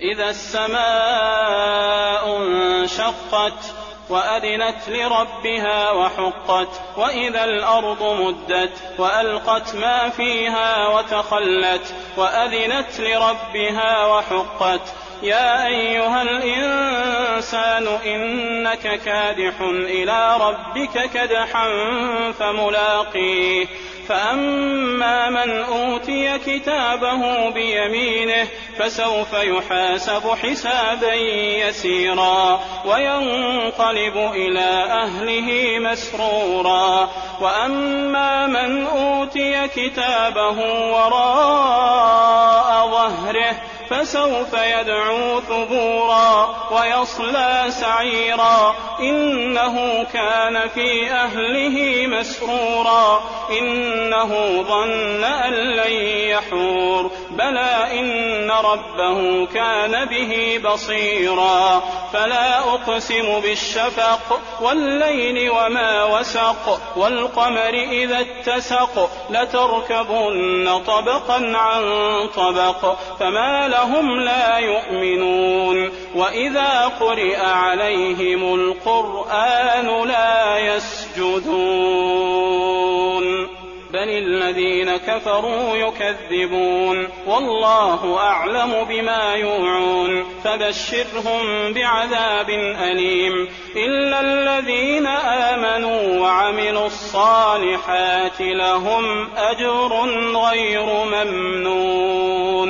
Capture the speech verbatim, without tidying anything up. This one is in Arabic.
إذا السماء انشقت وأذنت لربها وحقت وإذا الأرض مدت وألقت ما فيها وتخلت وأذنت لربها وحقت يا أيها الإنسان إنك كادح إلى ربك كدحا فملاقيه فأما من أوتي كتابه بيمينه فسوف يحاسب حسابا يسيرا وينقلب إلى أهله مسرورا وأما من أوتي كتابه وراء ظهره فسوف يدعو ثبورا ويصلى سعيرا إنه كان في أهله مسرورا إنه ظن أن لن يحور بلى إن ربه كان به بصيرا فلا أقسم بالشفق والليل وما وسق والقمر إذا اتسق لتركبن طبقا عن طبق فما لهم لا يؤمنون وإذا قرئ عليهم القرآن لا يسجدون بل الذين كفروا يكذبون والله أعلم بما يوعون فبشرهم بعذاب أليم إلا الذين آمنوا وعملوا الصالحات لهم أجر غير ممنون.